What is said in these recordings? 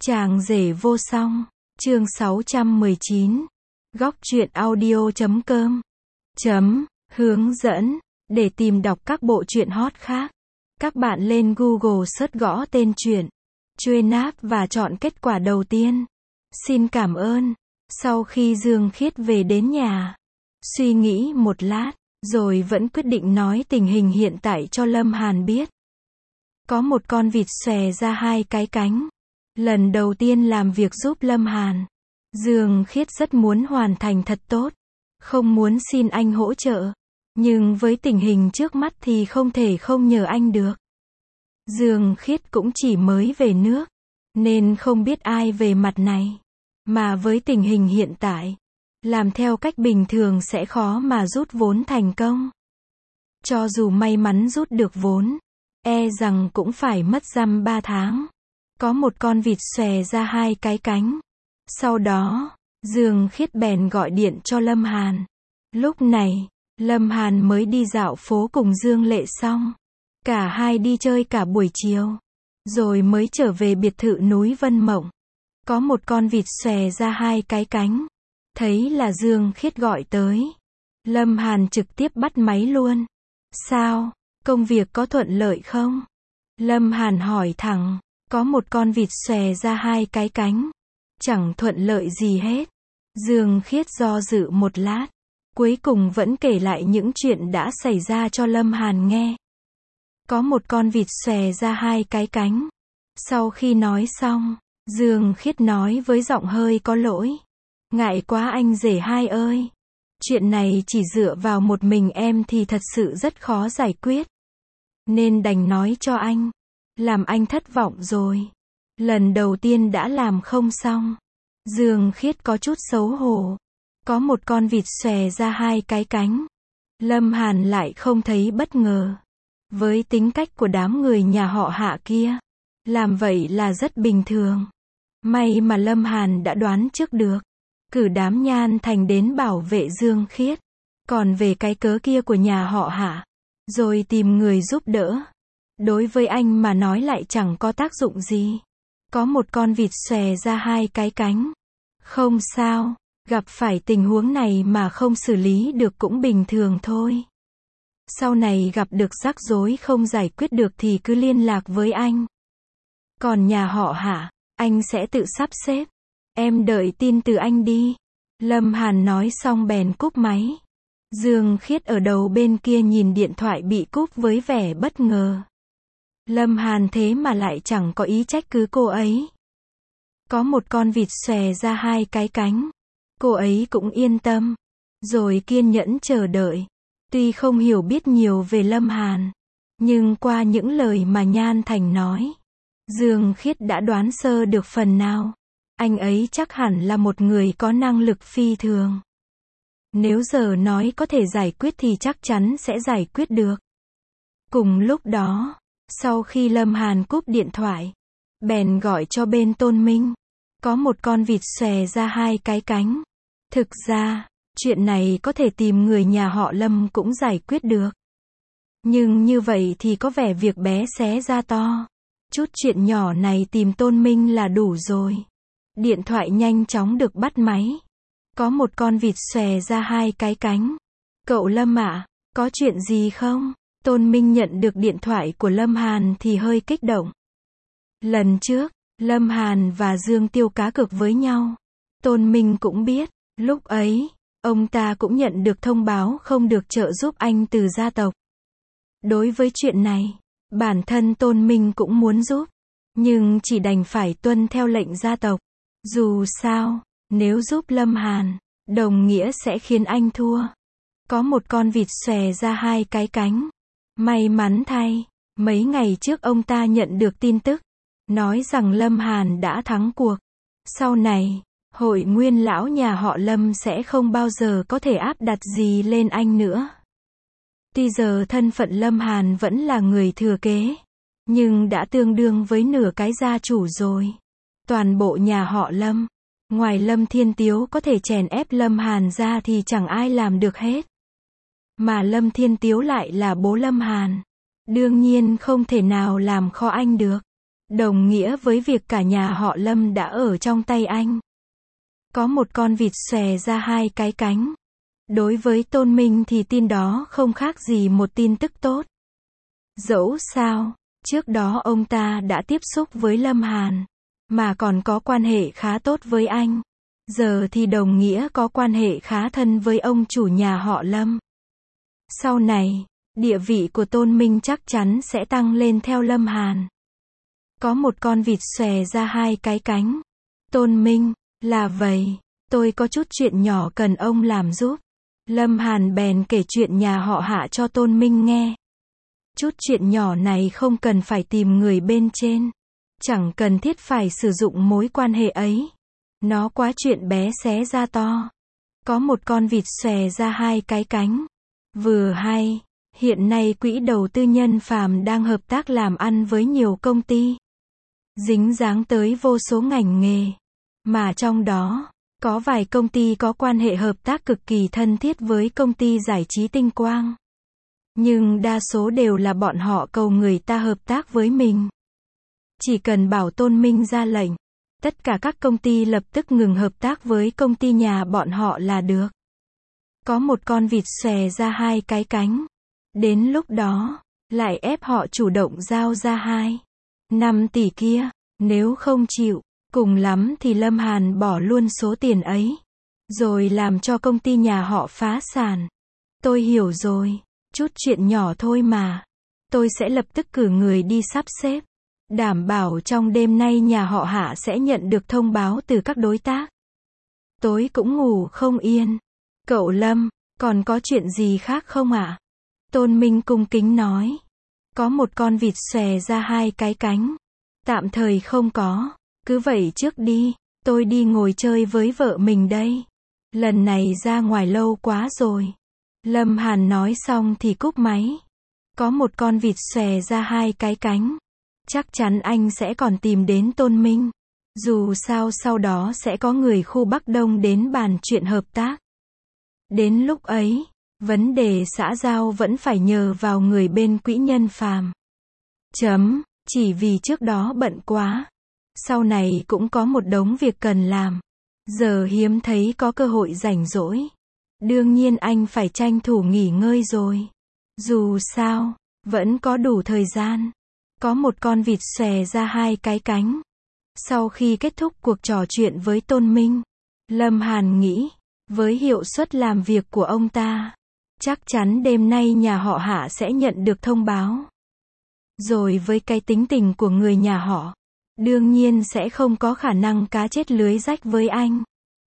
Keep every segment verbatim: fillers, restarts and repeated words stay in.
Chàng rể vô song, chương sáu trăm mười chín. Góc truyện audio chấm com chấm hướng dẫn để tìm đọc các bộ truyện hot khác. Các bạn lên Google search gõ tên truyện Chuenap và chọn kết quả đầu tiên. Xin cảm ơn. Sau khi Dương Khiết về đến nhà, suy nghĩ một lát, rồi vẫn quyết định nói tình hình hiện tại cho Lâm Hàn biết. Có một con vịt xòe ra hai cái cánh. Lần đầu tiên làm việc giúp Lâm Hàn, Dương Khiết rất muốn hoàn thành thật tốt, không muốn xin anh hỗ trợ, nhưng với tình hình trước mắt thì không thể không nhờ anh được. Dương Khiết cũng chỉ mới về nước, nên không biết ai về mặt này, mà với tình hình hiện tại, làm theo cách bình thường sẽ khó mà rút vốn thành công. Cho dù may mắn rút được vốn, e rằng cũng phải mất dăm ba tháng. Có một con vịt xòe ra hai cái cánh. Sau đó, Dương Khiết bèn gọi điện cho Lâm Hàn. Lúc này, Lâm Hàn mới đi dạo phố cùng Dương Lệ xong. Cả hai đi chơi cả buổi chiều, rồi mới trở về biệt thự núi Vân Mộng. Có một con vịt xòe ra hai cái cánh. Thấy là Dương Khiết gọi tới, Lâm Hàn trực tiếp bắt máy luôn. Sao, công việc có thuận lợi không? Lâm Hàn hỏi thẳng. Có một con vịt xòe ra hai cái cánh. Chẳng thuận lợi gì hết. Dương Khiết do dự một lát, cuối cùng vẫn kể lại những chuyện đã xảy ra cho Lâm Hàn nghe. Có một con vịt xòe ra hai cái cánh. Sau khi nói xong, Dương Khiết nói với giọng hơi có lỗi. Ngại quá anh rể hai ơi. Chuyện này chỉ dựa vào một mình em thì thật sự rất khó giải quyết. Nên đành nói cho anh. Làm anh thất vọng rồi. Lần đầu tiên đã làm không xong. Dương Khiết có chút xấu hổ. Có một con vịt xòe ra hai cái cánh. Lâm Hàn lại không thấy bất ngờ. Với tính cách của đám người nhà họ Hạ kia, làm vậy là rất bình thường. May mà Lâm Hàn đã đoán trước được. Cử đám Nhan Thành đến bảo vệ Dương Khiết. Còn về cái cớ kia của nhà họ Hạ, rồi tìm người giúp đỡ, đối với anh mà nói lại chẳng có tác dụng gì. Có một con vịt xòe ra hai cái cánh. Không sao, gặp phải tình huống này mà không xử lý được cũng bình thường thôi. Sau này gặp được rắc rối không giải quyết được thì cứ liên lạc với anh. Còn nhà họ Hạ, anh sẽ tự sắp xếp. Em đợi tin từ anh đi. Lâm Hàn nói xong bèn cúp máy. Dương Khiết ở đầu bên kia nhìn điện thoại bị cúp với vẻ bất ngờ. Lâm Hàn thế mà lại chẳng có ý trách cứ cô ấy. Có một con vịt xòe ra hai cái cánh. Cô ấy cũng yên tâm, rồi kiên nhẫn chờ đợi. Tuy không hiểu biết nhiều về Lâm Hàn, nhưng qua những lời mà Nhan Thành nói, Dương Khiết đã đoán sơ được phần nào. Anh ấy chắc hẳn là một người có năng lực phi thường. Nếu giờ nói có thể giải quyết thì chắc chắn sẽ giải quyết được. Cùng lúc đó, sau khi Lâm Hàn cúp điện thoại, bèn gọi cho bên Tôn Minh. Có một con vịt xòe ra hai cái cánh. Thực ra, chuyện này có thể tìm người nhà họ Lâm cũng giải quyết được. Nhưng như vậy thì có vẻ việc bé xé ra to. Chút chuyện nhỏ này tìm Tôn Minh là đủ rồi. Điện thoại nhanh chóng được bắt máy. Có một con vịt xòe ra hai cái cánh. Cậu Lâm ạ, có chuyện gì không? Tôn Minh nhận được điện thoại của Lâm Hàn thì hơi kích động. Lần trước, Lâm Hàn và Dương Tiêu cá cược với nhau. Tôn Minh cũng biết, lúc ấy, ông ta cũng nhận được thông báo không được trợ giúp anh từ gia tộc. Đối với chuyện này, bản thân Tôn Minh cũng muốn giúp, nhưng chỉ đành phải tuân theo lệnh gia tộc. Dù sao, nếu giúp Lâm Hàn, đồng nghĩa sẽ khiến anh thua. Có một con vịt xòe ra hai cái cánh. May mắn thay, mấy ngày trước ông ta nhận được tin tức, nói rằng Lâm Hàn đã thắng cuộc. Sau này, hội nguyên lão nhà họ Lâm sẽ không bao giờ có thể áp đặt gì lên anh nữa. Tuy giờ thân phận Lâm Hàn vẫn là người thừa kế, nhưng đã tương đương với nửa cái gia chủ rồi. Toàn bộ nhà họ Lâm, ngoài Lâm Thiên Tiếu có thể chèn ép Lâm Hàn ra thì chẳng ai làm được hết. Mà Lâm Thiên Tiếu lại là bố Lâm Hàn. Đương nhiên không thể nào làm khó anh được. đồng nghĩa với việc cả nhà họ Lâm đã ở trong tay anh. Có một con vịt xòe ra hai cái cánh. Đối với Tôn Minh thì tin đó không khác gì một tin tức tốt. Dẫu sao, trước đó ông ta đã tiếp xúc với Lâm Hàn, mà còn có quan hệ khá tốt với anh. Giờ thì đồng nghĩa có quan hệ khá thân với ông chủ nhà họ Lâm. Sau này, địa vị của Tôn Minh chắc chắn sẽ tăng lên theo Lâm Hàn. Có một con vịt xòe ra hai cái cánh. Tôn Minh, là vậy, tôi có chút chuyện nhỏ cần ông làm giúp. Lâm Hàn bèn kể chuyện nhà họ Hạ cho Tôn Minh nghe. Chút chuyện nhỏ này không cần phải tìm người bên trên. Chẳng cần thiết phải sử dụng mối quan hệ ấy. Nó quá chuyện bé xé ra to. Có một con vịt xòe ra hai cái cánh. Vừa hay, hiện nay quỹ đầu tư Nhân Phàm đang hợp tác làm ăn với nhiều công ty. Dính dáng tới vô số ngành nghề. Mà trong đó, có vài công ty có quan hệ hợp tác cực kỳ thân thiết với công ty giải trí Tinh Quang. Nhưng đa số đều là bọn họ cầu người ta hợp tác với mình. Chỉ cần bảo Tôn Minh ra lệnh, tất cả các công ty lập tức ngừng hợp tác với công ty nhà bọn họ là được. Có một con vịt xòe ra hai cái cánh. Đến lúc đó, lại ép họ chủ động giao ra hai, năm tỷ kia. Nếu không chịu, cùng lắm thì Lâm Hàn bỏ luôn số tiền ấy. Rồi làm cho công ty nhà họ phá sản. Tôi hiểu rồi, chút chuyện nhỏ thôi mà. Tôi sẽ lập tức cử người đi sắp xếp. Đảm bảo trong đêm nay nhà họ Hạ sẽ nhận được thông báo từ các đối tác. Tối cũng ngủ không yên. Cậu Lâm, còn có chuyện gì khác không ạ? Tôn Minh cung kính nói. Có một con vịt xòe ra hai cái cánh. Tạm thời không có. Cứ vậy trước đi. Tôi đi ngồi chơi với vợ mình đây. Lần này ra ngoài lâu quá rồi. Lâm Hàn nói xong thì cúp máy. Có một con vịt xòe ra hai cái cánh. Chắc chắn anh sẽ còn tìm đến Tôn Minh. Dù sao sau đó sẽ có người khu Bắc Đông đến bàn chuyện hợp tác. Đến lúc ấy, vấn đề xã giao vẫn phải nhờ vào người bên quỹ Nhân Phàm. Chấm, chỉ vì trước đó bận quá. Sau này cũng có một đống việc cần làm. Giờ hiếm thấy có cơ hội rảnh rỗi. Đương nhiên anh phải tranh thủ nghỉ ngơi rồi. Dù sao, vẫn có đủ thời gian. Có một con vịt xòe ra hai cái cánh. Sau khi kết thúc cuộc trò chuyện với Tôn Minh, Lâm Hàn nghĩ, với hiệu suất làm việc của ông ta, chắc chắn đêm nay nhà họ Hạ sẽ nhận được thông báo. Rồi với cái tính tình của người nhà họ, đương nhiên sẽ không có khả năng cá chết lưới rách với anh,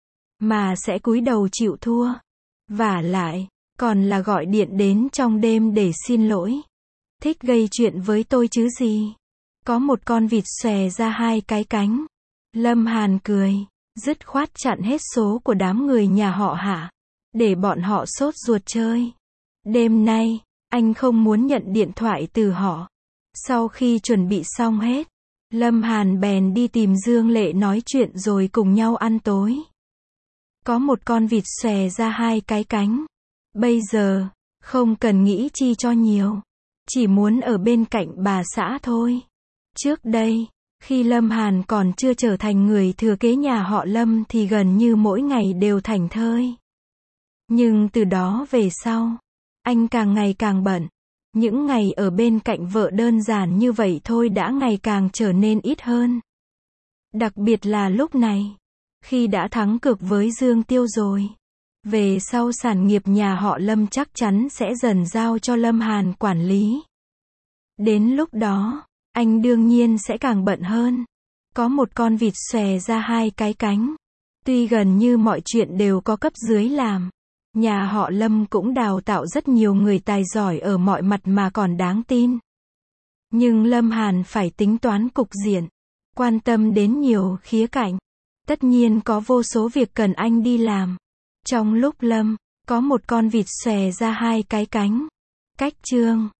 mà sẽ cúi đầu chịu thua. Vả lại, còn là gọi điện đến trong đêm để xin lỗi. Thích gây chuyện với tôi chứ gì. Có một con vịt xòe ra hai cái cánh. Lâm Hàn cười, dứt khoát chặn hết số của đám người nhà họ Hạ, để bọn họ sốt ruột chơi. Đêm nay, anh không muốn nhận điện thoại từ họ. Sau khi chuẩn bị xong hết, Lâm Hàn bèn đi tìm Dương Lệ nói chuyện rồi cùng nhau ăn tối. Có một con vịt xòe ra hai cái cánh. Bây giờ, không cần nghĩ chi cho nhiều. Chỉ muốn ở bên cạnh bà xã thôi. Trước đây, khi Lâm Hàn còn chưa trở thành người thừa kế nhà họ Lâm thì gần như mỗi ngày đều thảnh thơi. Nhưng từ đó về sau, anh càng ngày càng bận. Những ngày ở bên cạnh vợ đơn giản như vậy thôi đã ngày càng trở nên ít hơn. Đặc biệt là lúc này, khi đã thắng cược với Dương Tiêu rồi. Về sau sản nghiệp nhà họ Lâm chắc chắn sẽ dần giao cho Lâm Hàn quản lý. Đến lúc đó, anh đương nhiên sẽ càng bận hơn. Có một con vịt xòe ra hai cái cánh. Tuy gần như mọi chuyện đều có cấp dưới làm, nhà họ Lâm cũng đào tạo rất nhiều người tài giỏi ở mọi mặt mà còn đáng tin. Nhưng Lâm Hàn phải tính toán cục diện, quan tâm đến nhiều khía cạnh. Tất nhiên có vô số việc cần anh đi làm. Trong lúc Lâm, có một con vịt xòe ra hai cái cánh. Cách chương